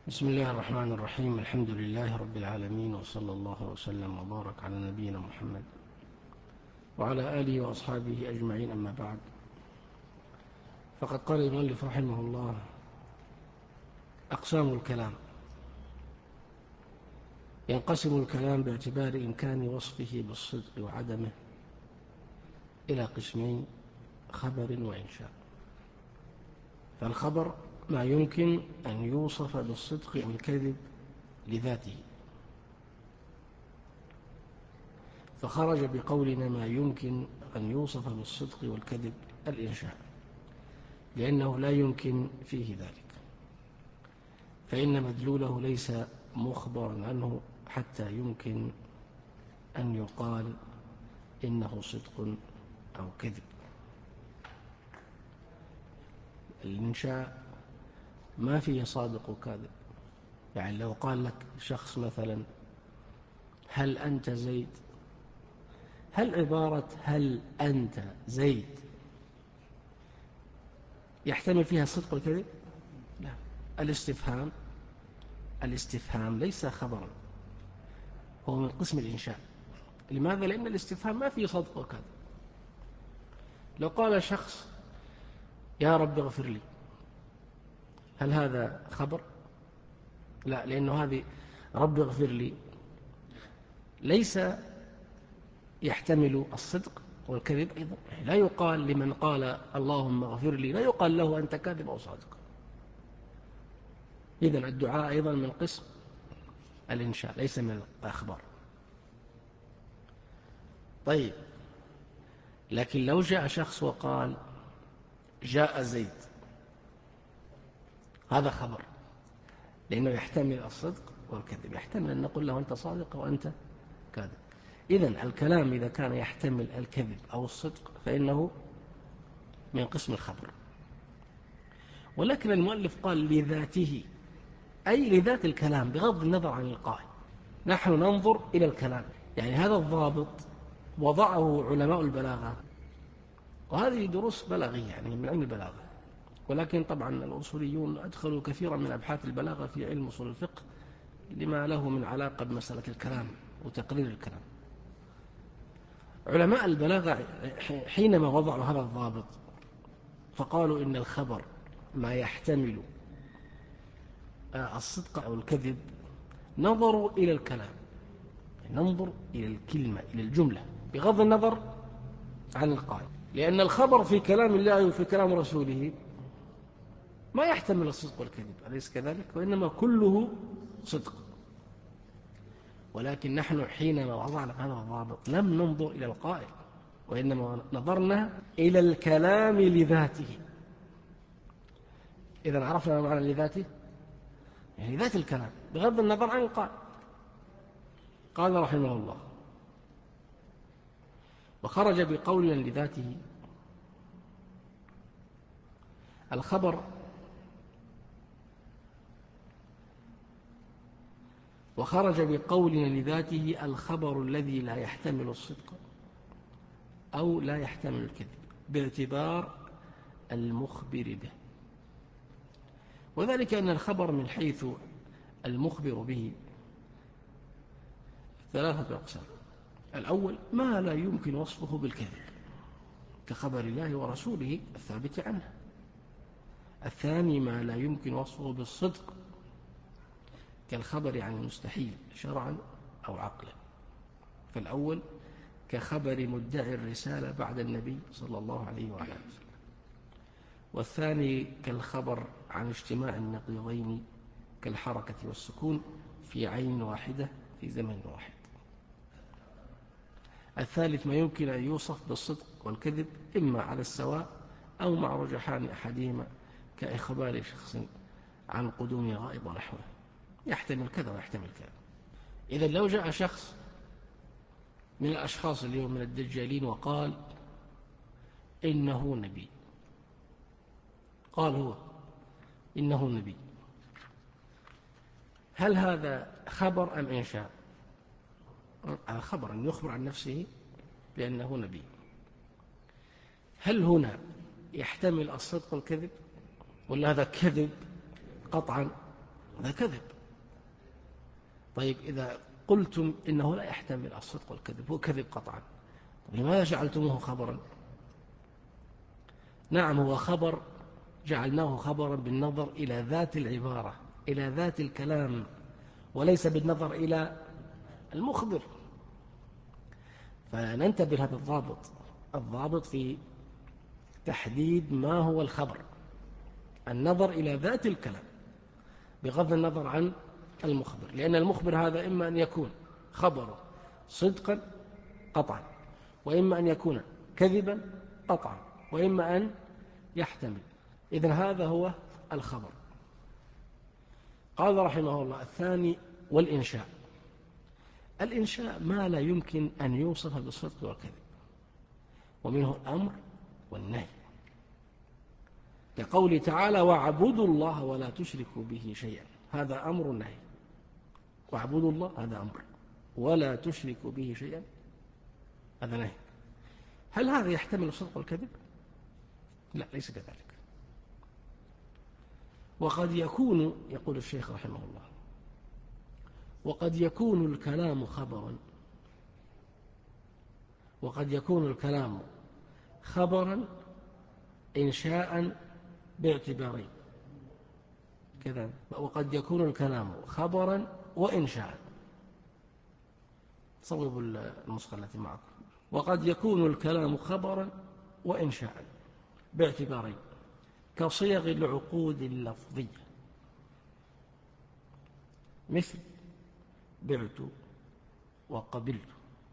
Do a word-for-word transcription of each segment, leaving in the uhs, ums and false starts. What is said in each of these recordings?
بسم الله الرحمن الرحيم. الحمد لله رب العالمين، وصلى الله وسلم وبارك على نبينا محمد وعلى آله وأصحابه أجمعين، أما بعد. فقد قال المؤلف رحمه الله: أقسام الكلام. ينقسم الكلام باعتبار إمكان وصفه بالصدق وعدمه إلى قسمين: خبر وإنشاء. فالخبر ما يمكن أن يوصف بالصدق والكذب لذاته، فخرج بقولنا ما يمكن أن يوصف بالصدق والكذب الإنشاء، لأنه لا يمكن فيه ذلك، فإن مدلوله ليس مخبرا عنه حتى يمكن أن يقال إنه صدق أو كذب. الإنشاء ما فيه صادق وكاذب. يعني لو قال لك شخص مثلا: هل أنت زيد؟ هل عبارة هل أنت زيد يحتمل فيها الصدق والكذب؟ لا. الاستفهام الاستفهام ليس خبرا، هو من قسم الإنشاء. لماذا؟ لأن الاستفهام ما فيه صدق وكذب. لو قال شخص: يا رب اغفر لي، هل هذا خبر؟ لا، لأنه هذه رب اغفر لي ليس يحتمل الصدق والكذب أيضا. لا يقال لمن قال اللهم اغفر لي، لا يقال له أنت كاذب أو صادق. إذن الدعاء أيضا من قسم الإنشاء، ليس من الأخبار. طيب، لكن لو جاء شخص وقال: جاء زيد، هذا خبر، لأنه يحتمل الصدق والكذب، يحتمل أن نقول له أنت صادق وأنت كاذب. إذن الكلام إذا كان يحتمل الكذب أو الصدق فإنه من قسم الخبر. ولكن المؤلف قال لذاته، أي لذات الكلام بغض النظر عن القائل. نحن ننظر إلى الكلام، يعني هذا الضابط وضعه علماء البلاغة، وهذه دروس بلاغية يعني من علم البلاغة. ولكن طبعا الأصوليون أدخلوا كثيرا من أبحاث البلاغة في علم أصول الفقه لما له من علاقة بمسألة الكلام وتقرير الكلام. علماء البلاغة حينما وضعوا هذا الضابط فقالوا إن الخبر ما يحتمل الصدق أو الكذب، نظروا إلى الكلام، ننظر إلى الكلمة، إلى الجملة، بغض النظر عن القائل. لأن الخبر في كلام الله وفي كلام رسوله ما يحتمل الصدق والكذب، أليس كذلك؟ وإنما كله صدق. ولكن نحن حينما وضعنا هذا الضابط لم ننظر إلى القائل، وإنما نظرنا إلى الكلام لذاته. إذن عرفنا ما معنى لذاته، يعني ذات الكلام بغض النظر عن القائل. قال رحمه الله: وخرج بقولنا لذاته الخبر وخرج بقولنا لذاته الخبر الذي لا يحتمل الصدق أو لا يحتمل الكذب باعتبار المخبر به. وذلك أن الخبر من حيث المخبر به ثلاثة أقسام: الأول ما لا يمكن وصفه بالكذب كخبر الله ورسوله الثابت عنه. الثاني ما لا يمكن وصفه بالصدق كالخبر عن المستحيل شرعا أو عقلا. فالأول كخبر مدعي الرسالة بعد النبي صلى الله عليه وعلى آله وسلم. والثاني كالخبر عن اجتماع النقيضين كالحركة والسكون في عين واحدة في زمن واحد. الثالث ما يمكن أن يوصف بالصدق والكذب إما على السواء أو مع رجحان أحدهما كإخبار شخص عن قدوم غائب ونحوه، يحتمل كذا ويحتمل كذا. إذا لو جاء شخص من الأشخاص اليوم من الدجالين وقال إنه نبي، قال هو إنه نبي، هل هذا خبر أم إنشاء؟ خبر، أن يخبر عن نفسه بأنه نبي. هل هنا يحتمل الصدق والكذب، ولا هذا كذب قطعا؟ هذا كذب. طيب إذا قلتم إنه لا يحتمل الصدق والكذب، هو كذب قطعا، لماذا جعلتموه خبرا؟ نعم هو خبر، جعلناه خبرا بالنظر إلى ذات العبارة، إلى ذات الكلام، وليس بالنظر إلى المخبر. فننتبه لهذا الضابط، الضابط في تحديد ما هو الخبر، النظر إلى ذات الكلام بغض النظر عن المخبر، لأن المخبر هذا إما أن يكون خبره صدقا قطعا، وإما أن يكون كذبا قطعا، وإما أن يحتمل. إذن هذا هو الخبر. قال رحمه الله الثاني والإنشاء. الإنشاء ما لا يمكن أن يوصف بالصدق والكذب، ومنه الأمر والنهي، كقول تعالى واعبدوا الله ولا تشركوا به شيئا، هذا أمر نهي. واعبدوا الله هذا أمر، ولا تشركوا به شيئا هذا نهي. هل هذا يحتمل الصدق والكذب؟ لا، ليس كذلك. وقد يكون، يقول الشيخ رحمه الله، وقد يكون الكلام خبرا، وقد يكون الكلام خبرا إنشاء باعتبارين كذا، وقد يكون الكلام خبرا وإنشاء. صوبوا النسخة التي معكم. وقد يكون الكلام خبرا وإنشاء باعتبارين، كصيغ العقود اللفظية، مثل بعت وقبلت.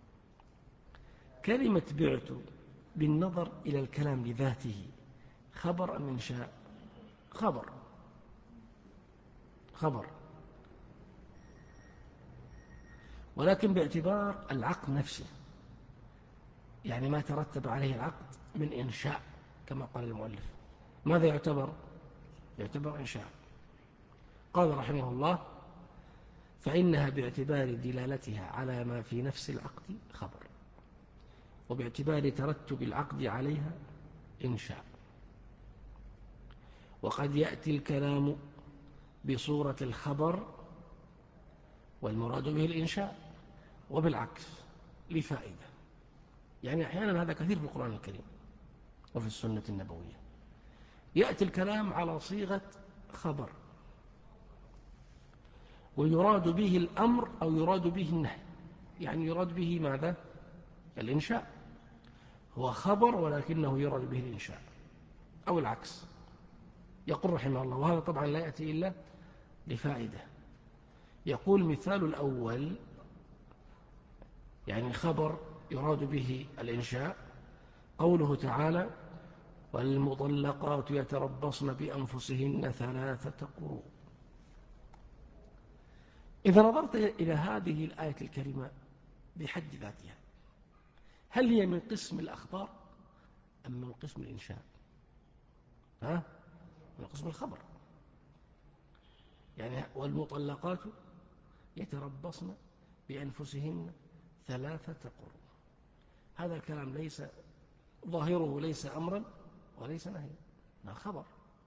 كلمة بعت بالنظر إلى الكلام لذاته خبر أم إنشاء؟ خبر، خبر، ولكن باعتبار العقد نفسه، يعني ما ترتب عليه العقد من إنشاء كما قال المؤلف. ماذا يعتبر؟ يعتبر إنشاء. قال رحمه الله فإنها باعتبار دلالتها على ما في نفس العقد خبر، وباعتبار ترتب العقد عليها إنشاء. وقد يأتي الكلام بصورة الخبر والمراد به الإنشاء، وبالعكس لفائدة. يعني أحيانا هذا كثير في القرآن الكريم وفي السنة النبوية، يأتي الكلام على صيغة خبر ويراد به الأمر أو يراد به النهي، يعني يراد به ماذا؟ الإنشاء. هو خبر ولكنه يراد به الإنشاء، أو العكس. يقول رحمه الله، وهذا طبعا لا يأتي إلا لفائدة. يقول مثال الأول يعني خبر يراد به الإنشاء، قوله تعالى والمطلقات يتربصن بأنفسهن ثلاثة قروء. إذا نظرت إلى هذه الآية الكريمة بحد ذاتها، هل هي من قسم الأخبار أم من قسم الإنشاء؟ ها؟ من قسم الخبر. يعني والمطلقات يتربصن بأنفسهن ثلاثة قروء، هذا الكلام ليس ظاهره ليس أمرا وليس نهيا، ما خبر.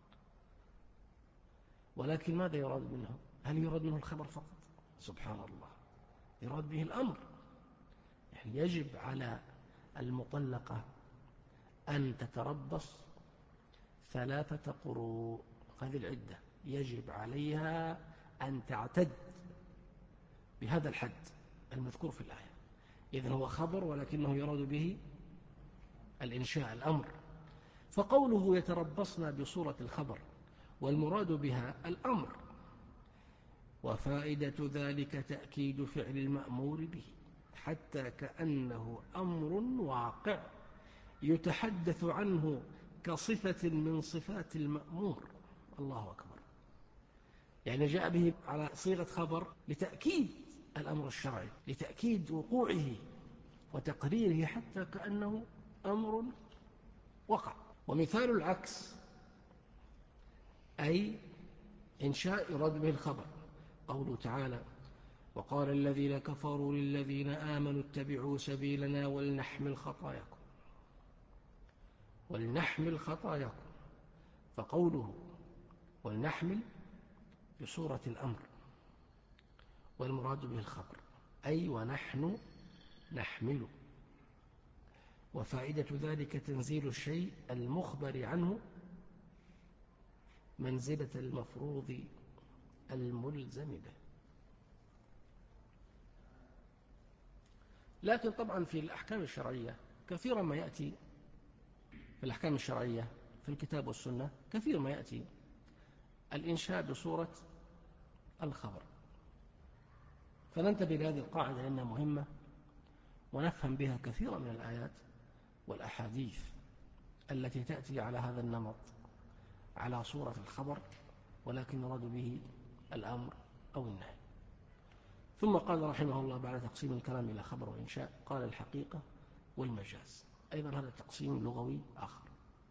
ولكن ماذا يراد منه؟ هل يراد منه الخبر فقط؟ سبحان الله، يراد به الأمر. يعني يجب على المطلقة أن تتربص ثلاثة قروء، هذه العدة يجب عليها أن تعتد بهذا الحد المذكور في الآية. إذن هو خبر ولكنه يراد به الإنشاء، الأمر. فقوله يتربصن بصورة الخبر والمراد بها الأمر، وفائدة ذلك تأكيد فعل المأمور به، حتى كأنه أمر واقع يتحدث عنه كصفة من صفات المأمور. الله أكبر. يعني جاء به على صيغة خبر لتأكيد الأمر الشرعي، لتأكيد وقوعه وتقريره، حتى كأنه أمر وقع. ومثال العكس أي إنشاء يراد به الخبر، قوله تعالى وقال الذين كفروا للذين آمنوا اتبعوا سبيلنا ولنحمل خطاياكم، ولنحمل خطاياكم. فقوله ولنحمل بصورة الأمر، والمراد به الخبر، أي ونحن نحمل. وفائدة ذلك تنزيل الشيء المخبر عنه منزلة المفروض الملزم به. لكن طبعا في الأحكام الشرعية كثيرا ما يأتي في الأحكام الشرعية في الكتاب والسنة كثير ما يأتي الإنشاء بصورة الخبر، فننتبه لهذه القاعدة لأنها مهمة، ونفهم بها كثيرا من الآيات والأحاديث التي تأتي على هذا النمط على صورة الخبر، ولكن يراد به الأمر أو النهي. ثم قال رحمه الله بعد تقسيم الكلام إلى خبر وإنشاء، قال الحقيقة والمجاز. أيضا هذا تقسيم لغوي آخر،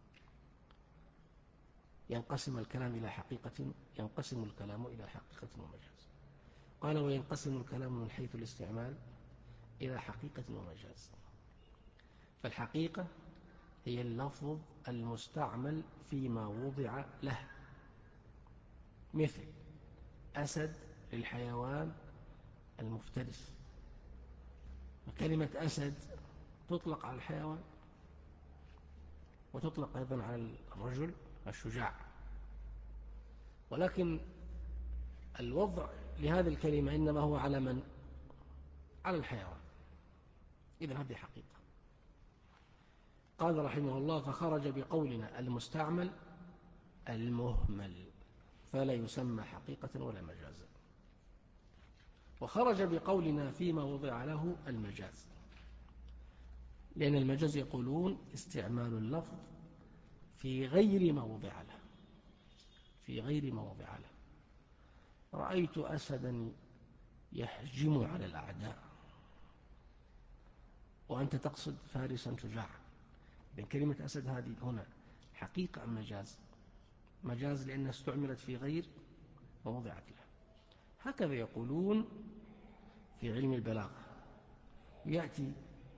ينقسم الكلام إلى حقيقة ينقسم الكلام إلى حقيقة ومجاز. قال وينقسم الكلام من حيث الاستعمال إلى حقيقة ومجاز. فالحقيقة هي اللفظ المستعمل فيما وضع له، مثل أسد للحيوان المفترس، وكلمة أسد تطلق على الحيوان وتطلق أيضا على الرجل الشجاع، ولكن الوضع لهذه الكلمة إنما هو على من؟ على الحيوان. إذن هذه حقيقة. قال رحمه الله فخرج بقولنا المستعمل المهمل فلا يسمى حقيقة ولا مجازا، وخرج بقولنا فيما وضع له المجاز، لأن المجاز يقولون استعمال اللفظ في غير ما وضع له، في غير ما وضع له. رأيت أسدا يهجم على الأعداء، وأنت تقصد فارسا شجاعا. بين كلمة أسد هذه هنا حقيقة أم مجاز؟ مجاز لأنها استعملت في غير ما وضعت له. هكذا يقولون في علم البلاغة، يأتي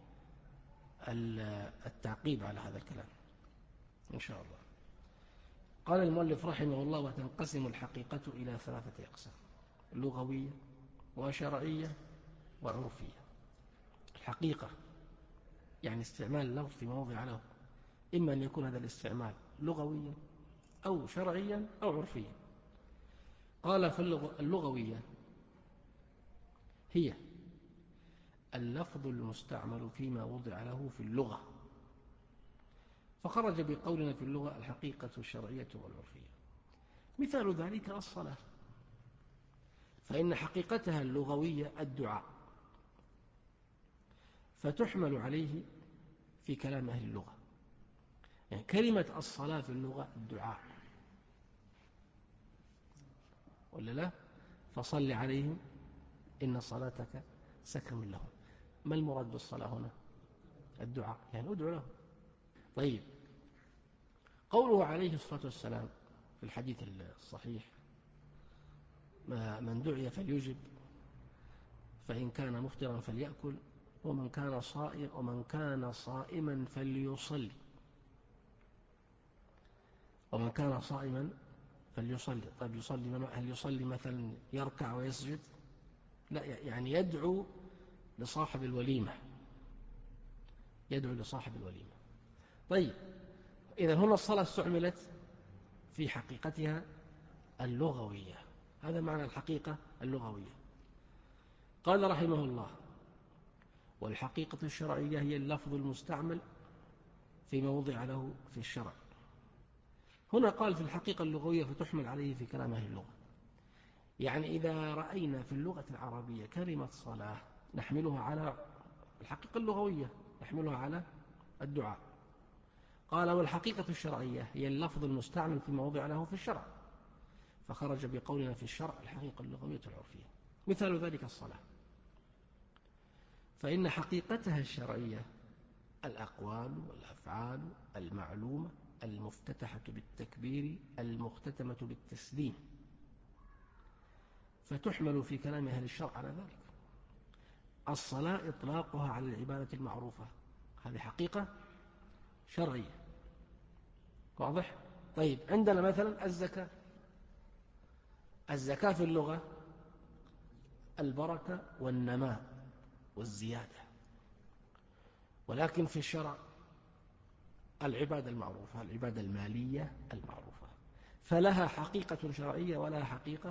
التعقيب على هذا الكلام إن شاء الله. قال المؤلف رحمه الله وتنقسم الحقيقة إلى ثلاثة أقسام: لغوية وشرعية وعرفية. الحقيقة يعني استعمال اللفظ في موضع له، إما أن يكون هذا الاستعمال لغويا أو شرعيا أو عرفيا. قال فاللغوية هي اللفظ المستعمل فيما وضع له في اللغة، فخرج بقولنا في اللغة الحقيقة الشرعية والعرفية. مثال ذلك الصلاة، فإن حقيقتها اللغوية الدعاء، فتحمل عليه في كلام أهل اللغة. يعني كلمة الصلاة في اللغة الدعاء، ولا لا؟ فصل عليهم إن صلاتك سكن لهم. ما المراد بالصلاة هنا؟ الدعاء، يعني ادعو لهم. طيب، قوله عليه الصلاة والسلام في الحديث الصحيح من دعي فليجب، فإن كان مفطرا فليأكل، ومن كان صائم ومن كان صائما فليصلي ومن كان صائما فليصلي. طيب يصلي، هل يصلي مثلا يركع ويسجد؟ لا، يعني يدعو لصاحب الوليمة، يدعو لصاحب الوليمة. طيب، إذا هنا الصلاة استعملت في حقيقتها اللغوية، هذا معنى الحقيقة اللغوية. قال رحمه الله والحقيقة الشرعية هي اللفظ المستعمل فيما وضع له في الشرع. هنا قال في الحقيقة اللغوية فتحمل عليه في كلام أهل اللغة، يعني إذا رأينا في اللغة العربية كلمة صلاة نحملها على الحقيقة اللغوية، نحملها على الدعاء. قال والحقيقة الشرعية هي اللفظ المستعمل في موضع له في الشرع، فخرج بقولنا في الشرع الحقيقة اللغوية العرفية. مثال ذلك الصلاة، فإن حقيقتها الشرعية الأقوال والأفعال المعلومة المفتتحة بالتكبير المختتمة بالتسليم، فتحمل في كلام أهل الشرع على ذلك. الصلاة إطلاقها على العبادة المعروفة، هذه حقيقة شرعية، واضح؟ طيب، عندنا مثلا الزكاة، الزكاة في اللغة البركة والنماء والزيادة، ولكن في الشرع العبادة المعروفة، العبادة المالية المعروفة، فلها حقيقة شرعية ولها حقيقة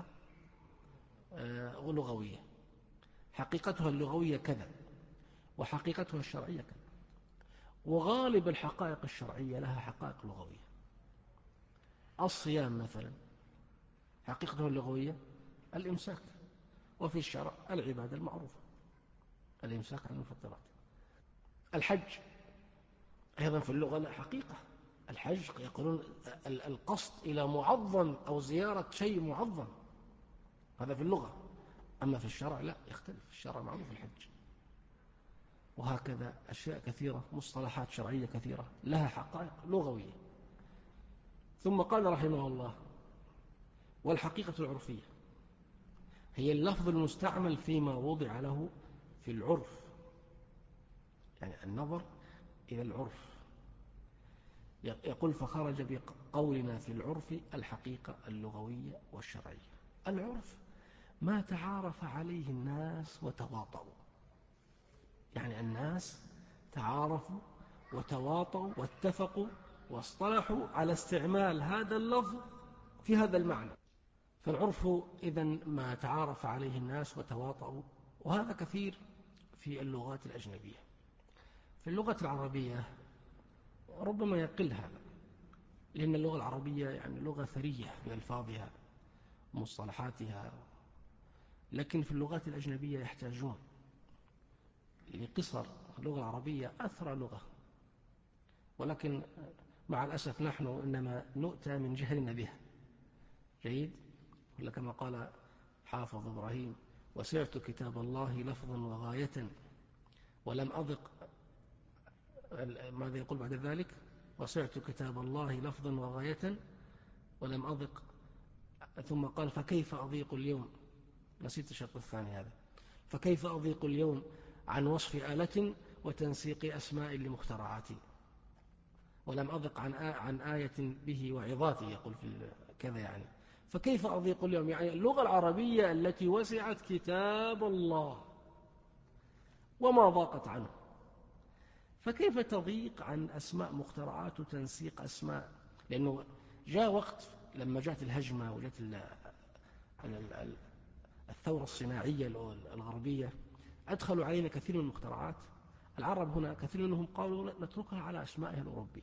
لغوية. حقيقتها اللغوية كذا وحقيقتها الشرعية كذا، وغالب الحقائق الشرعية لها حقائق لغوية. الصيام مثلا حقيقته اللغوية الإمساك، وفي الشرع العبادة المعروفة الإمساك عن المفطرات. الحج أيضا في اللغة لا حقيقة، الحج يقولون القصد إلى معظم أو زيارة شيء معظم، هذا في اللغة. أما في الشرع لا، يختلف. في الشرع معروف الحج. وهكذا أشياء كثيرة، مصطلحات شرعية كثيرة لها حقائق لغوية. ثم قال رحمه الله: والحقيقة العرفية هي اللفظ المستعمل فيما وضع له في العرف، يعني النظر إلى العرف. يقول: فخرج بقولنا في العرف الحقيقة اللغوية والشرعية. العرف ما تعارف عليه الناس وتواطؤوا، يعني الناس تعارفوا وتواطؤوا واتفقوا واصطلحوا على استعمال هذا اللفظ في هذا المعنى. فالعرف إذن ما تعارف عليه الناس وتواطؤوا، وهذا كثير في اللغات الأجنبية. في اللغة العربية ربما يقل هذا، لأن اللغة العربية يعني لغة ثرية بألفاظها ومصطلحاتها، لكن في اللغات الأجنبية يحتاجون لقصر. اللغة العربية أثرى لغة، ولكن مع الأسف نحن إنما نؤتى من جهلنا بها. جيد؟ ولا كما قال حافظ إبراهيم: وسعت كتاب الله لفظا وغاية ولم أضق. ماذا يقول بعد ذلك؟ وسعت كتاب الله لفظا وغاية ولم أضق. ثم قال: فكيف أضيق اليوم، نسيت الشرط الثاني هذا، فكيف أضيق اليوم عن وصف آلة وتنسيق أسماء لمخترعاتي، ولم أضق عن عن آية به وعظاتي، يقول في كذا. يعني فكيف أضيق اليوم، يعني اللغة العربية التي وسعت كتاب الله وما ضاقت عنه، فكيف تضيق عن أسماء مخترعات وتنسيق أسماء؟ لأنه جاء وقت لما جاءت الهجمة وجاءت الثورة الصناعية الغربية، أدخلوا علينا كثير من المخترعات. العرب هنا كثير منهم قالوا نتركها على أسمائها الأوروبية،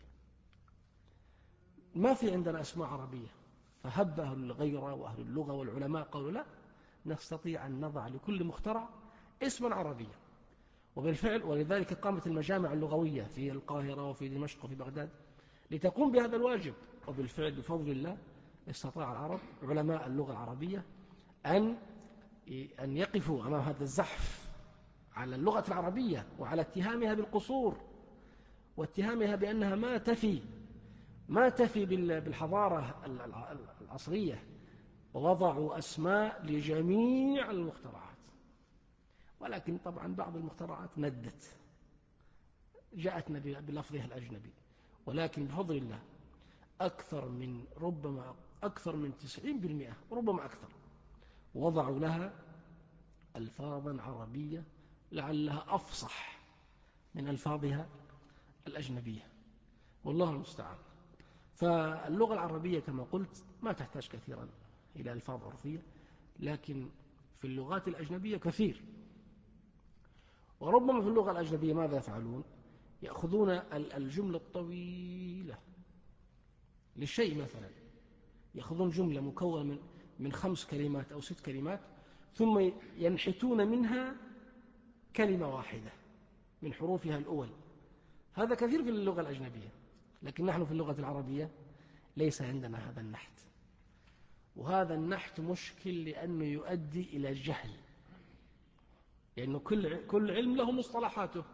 ما في عندنا أسماء عربية. فهب أهل الغيرة وأهل اللغة والعلماء قالوا لا، نستطيع أن نضع لكل مخترع اسما عربيا. وبالفعل، ولذلك قامت المجامع اللغوية في القاهرة وفي دمشق وفي بغداد لتقوم بهذا الواجب. وبالفعل بفضل الله استطاع العرب علماء اللغة العربية أن أن يقفوا أمام هذا الزحف على اللغة العربية وعلى اتهامها بالقصور واتهامها بأنها ما تفي ما تفي بالحضارة العصرية، ووضعوا أسماء لجميع المخترعات. ولكن طبعا بعض المخترعات ندت، جاءتنا بلفظها الأجنبي، ولكن بفضل الله أكثر من ربما أكثر من تسعين بالمئة وربما أكثر وضعوا لها ألفاظا عربية لعلها أفصح من ألفاظها الأجنبية، والله المستعان. فاللغة العربية كما قلت ما تحتاج كثيرا إلى ألفاظ عرفية، لكن في اللغات الأجنبية كثير. وربما في اللغة الأجنبية ماذا يفعلون؟ يأخذون الجملة الطويلة للشيء، مثلا يأخذون جملة مكونة من من خمس كلمات أو ست كلمات، ثم ينحتون منها كلمة واحدة من حروفها الأول. هذا كثير في اللغة الأجنبية، لكن نحن في اللغة العربية ليس عندنا هذا النحت. وهذا النحت مشكل لأنه يؤدي إلى الجهل، لأنه كل كل علم له مصطلحاته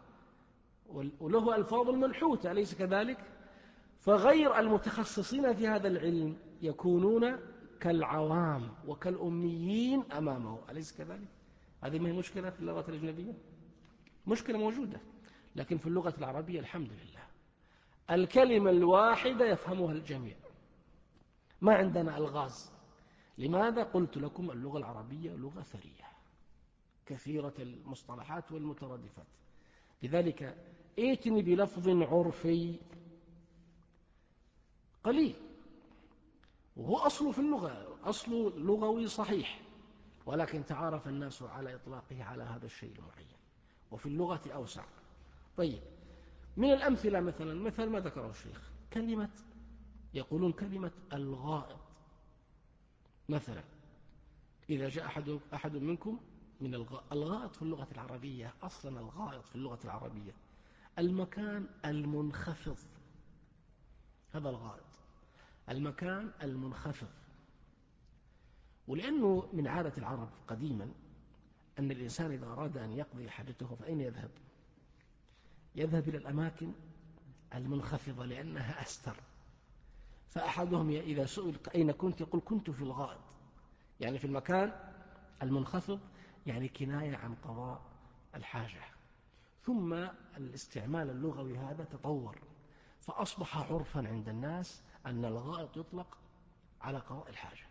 وله ألفاظ منحوتة، أليس كذلك؟ فغير المتخصصين في هذا العلم يكونون كالعوام وكالأميين أمامه، أليس كذلك؟ هذه ما هي مشكلة في اللغة الأجنبية؟ مشكلة موجودة. لكن في اللغة العربية الحمد لله الكلمة الواحدة يفهمها الجميع، ما عندنا ألغاز. لماذا؟ قلت لكم اللغة العربية لغة ثرية كثيرة المصطلحات والمترادفات. لذلك ائتني بلفظ عرفي قليل، وهو أصله في اللغة، أصله لغوي صحيح، ولكن تعارف الناس على إطلاقه على هذا الشيء المعين، وفي اللغة أوسع. طيب، من الأمثلة مثلا مثل ما ذكره الشيخ كلمة، يقولون كلمة الغائط مثلا. إذا جاء أحد, أحد منكم من الغائط في اللغة العربية، أصلا الغائط في اللغة العربية المكان المنخفض، هذا الغائط، المكان المنخفض. ولأنه من عادة العرب قديما أن الإنسان إذا أراد أن يقضي حاجته فأين يذهب؟ يذهب إلى الأماكن المنخفضة لأنها أستر. فأحدهم إذا سئل أين كنت يقول كنت في الغائط، يعني في المكان المنخفض، يعني كناية عن قضاء الحاجة. ثم الاستعمال اللغوي هذا تطور، فأصبح عرفا عند الناس أن الغائط يطلق على قضاء الحاجة.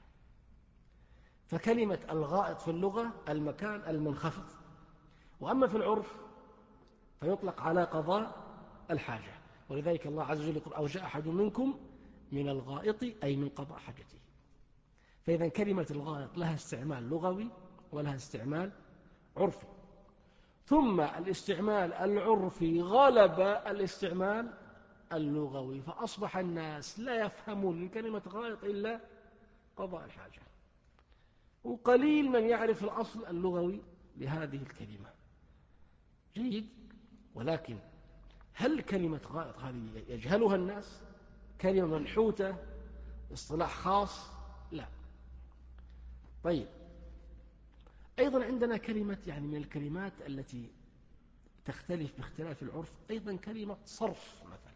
فكلمة الغائط في اللغة المكان المنخفض، وأما في العرف فيطلق على قضاء الحاجة. ولذلك الله عز وجل يقول أو جاء أحد منكم من الغائط أي من قضاء حاجته. فإذا كلمة الغائط لها استعمال لغوي ولها استعمال عرفي، ثم الاستعمال العرفي غلب الاستعمال اللغوي، فأصبح الناس لا يفهمون من كلمة غائط إلا قضاء الحاجة، وقليل من يعرف الأصل اللغوي لهذه الكلمة. جيد، ولكن هل كلمة غائط هذه يجهلها الناس؟ كلمة منحوتة اصطلاح خاص؟ لا. طيب، أيضا عندنا كلمة يعني من الكلمات التي تختلف باختلاف العرف أيضا كلمة صرف مثلا.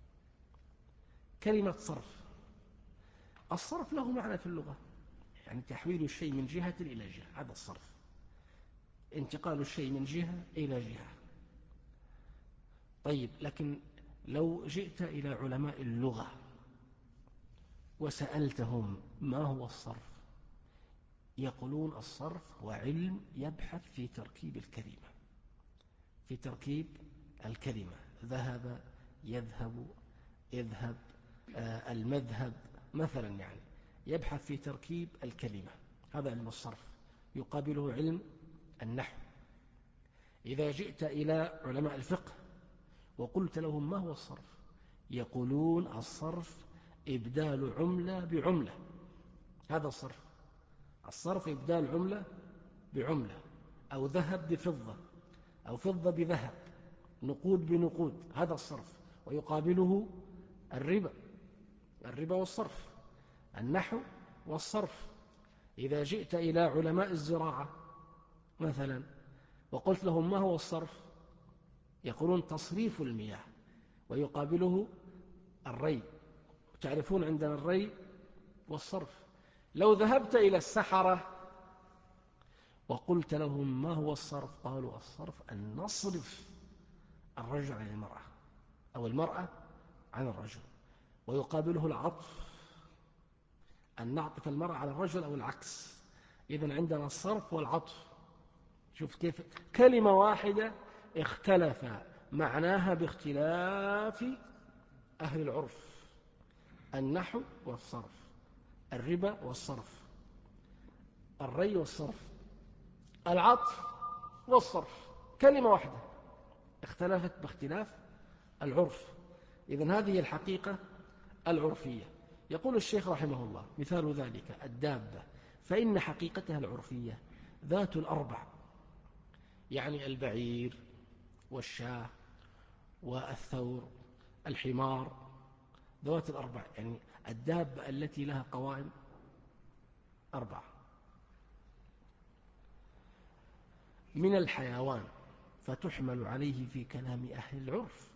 كلمة صرف، الصرف له معنى في اللغة، يعني تحويل الشيء من جهة إلى جهة، هذا الصرف، انتقال الشيء من جهة إلى جهة. طيب، لكن لو جئت إلى علماء اللغة وسألتهم ما هو الصرف، يقولون الصرف هو علم يبحث في تركيب الكلمة، في تركيب الكلمة، ذهب، يذهب، اذهب، آه المذهب مثلا، يعني يبحث في تركيب الكلمة، هذا علم الصرف. يقابله علم النحو. إذا جئت إلى علماء الفقه وقلت لهم ما هو الصرف، يقولون الصرف إبدال عملة بعملة، هذا الصرف. الصرف إبدال عملة بعملة، أو ذهب بفضة، أو فضة بذهب، نقود بنقود، هذا الصرف. ويقابله الربا، الربا والصرف، النحو والصرف. إذا جئت إلى علماء الزراعة مثلا وقلت لهم ما هو الصرف، يقولون تصريف المياه، ويقابله الري. تعرفون عندنا الري والصرف. لو ذهبت إلى السحرة وقلت لهم ما هو الصرف، قالوا الصرف أن نصرف الرجل عن المرأة أو المرأة عن الرجل، ويقابله العطف، أن نعطف المرأة على الرجل أو العكس. إذن عندنا الصرف والعطف. شوف كيف كلمة واحدة اختلف معناها باختلاف أهل العرف، النحو والصرف، الربا والصرف، الري والصرف، العطف والصرف، كلمة واحدة اختلفت باختلاف العرف. إذن هذه الحقيقة العرفية. يقول الشيخ رحمه الله مثال ذلك الدابة، فإن حقيقتها العرفية ذات الأربع، يعني البعير والشاة والثور، الحمار، ذوات الأربع، يعني الدابة التي لها قوائم أربعة من الحيوان، فتحمل عليه في كلام أهل العرف.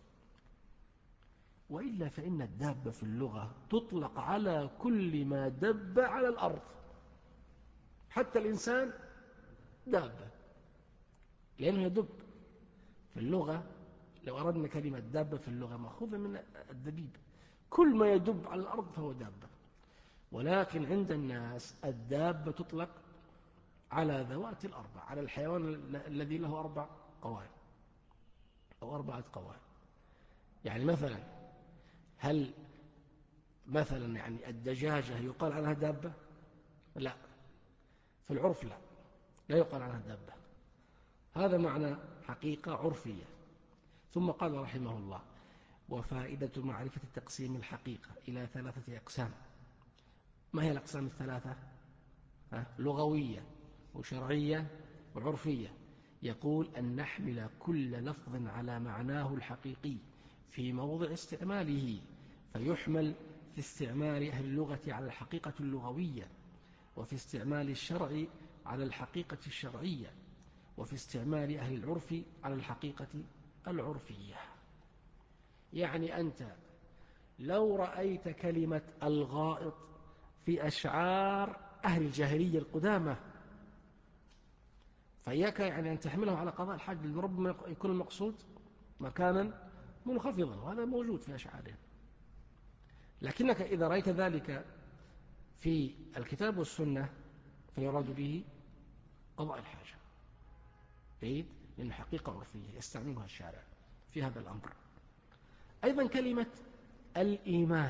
وإلا فإن الدابة في اللغة تطلق على كل ما دب على الأرض، حتى الإنسان دابة، لأنه يدب في اللغة. لو أردنا كلمة دابة في اللغة مأخوذة من الدبيب، كل ما يدب على الأرض فهو دابة. ولكن عند الناس الدابة تطلق على ذوات الأربع، على الحيوان الذي له أربع قوائم أو أربعة قوائم. يعني مثلا هل مثلا يعني الدجاجة يقال عنها دابة؟ لا، في العرف لا لا يقال عنها دابة. هذا معنى حقيقة عرفية. ثم قال رحمه الله: وفائدة معرفة تقسيم الحقيقة إلى ثلاثة أقسام. ما هي الأقسام الثلاثة؟ لغوية وشرعية وعرفية. يقول أن نحمل كل لفظ على معناه الحقيقي في موضع استعماله، فيحمل في استعمال أهل اللغة على الحقيقة اللغوية، وفي استعمال الشرع على الحقيقة الشرعية، وفي استعمال أهل العرف على الحقيقة العرفية. يعني أنت لو رأيت كلمة الغائط في أشعار أهل الجاهلية القدامى فإياك يعني أن تحمله على قضاء الحاج، لأن ربما يكون المقصود مكانا منخفضا، وهذا موجود في أشعارهم. لكنك إذا رأيت ذلك في الكتاب والسنة فيراد به قضاء الحاجة، بعيد، لأن حقيقة عرفية يستعملها الشارع في هذا الأمر. أيضا كلمة الإيمان،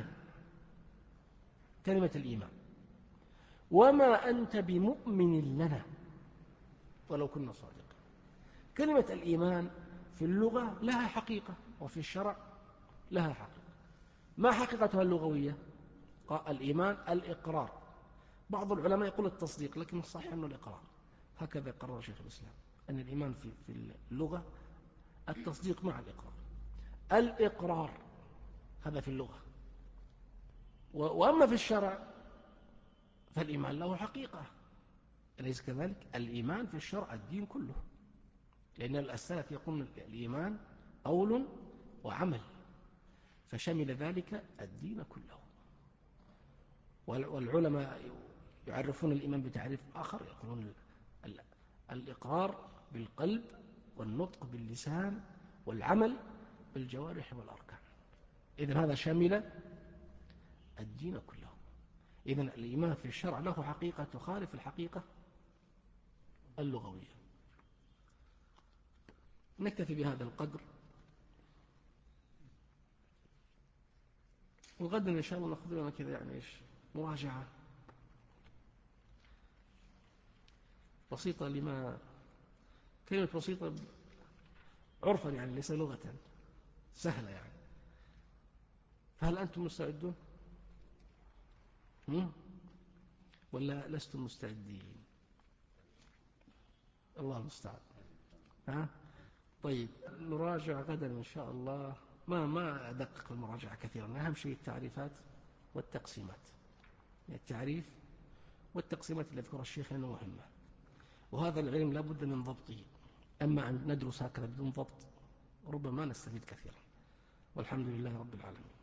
كلمة الإيمان: وما أنت بمؤمن لنا ولو كنا صادقين. كلمة الإيمان في اللغة لها حقيقة، وفي الشرع لها حقيقة. ما حقيقتها اللغوية؟ الإيمان الإقرار. بعض العلماء يقول التصديق، لكن الصحيح أنه الإقرار. هكذا قرر شيخ الإسلام، أن الإيمان في في اللغة التصديق مع الإقرار. الإقرار هذا في اللغة. وأما في الشرع فالإيمان له حقيقة، أليس كذلك؟ الإيمان في الشرع الدين كله، لأن السلف يقول الإيمان قول وعمل، فشمل ذلك الدين كله. والعلماء يعرفون الإيمان بتعريف آخر، يقولون الإقرار بالقلب، والنطق باللسان، والعمل بالجوارح والأركان. إذن هذا شمل الدين كله. إذن الإيمان في الشرع له حقيقة تخالف الحقيقة اللغوية. نكتفي بهذا القدر، وغدا إن شاء الله نأخذ لنا كذا يعني إيش مراجعة بسيطة، لما كلمة بسيطة عرفا يعني ليس لغة، سهلة يعني. فهل أنتم مستعدون ولا لستم مستعدين؟ الله المستعان. ها طيب، نراجع غدا إن شاء الله. ما ما أدقق المراجعة كثيرا، أهم شيء التعريفات والتقسيمات. التعريف والتقسيمات اللي ذكرها الشيخ لأنه مهمة، وهذا العلم لا بد من ضبطه. أما أن ندرس هكذا بدون ضبط ربما نستفيد كثيرا. والحمد لله رب العالمين.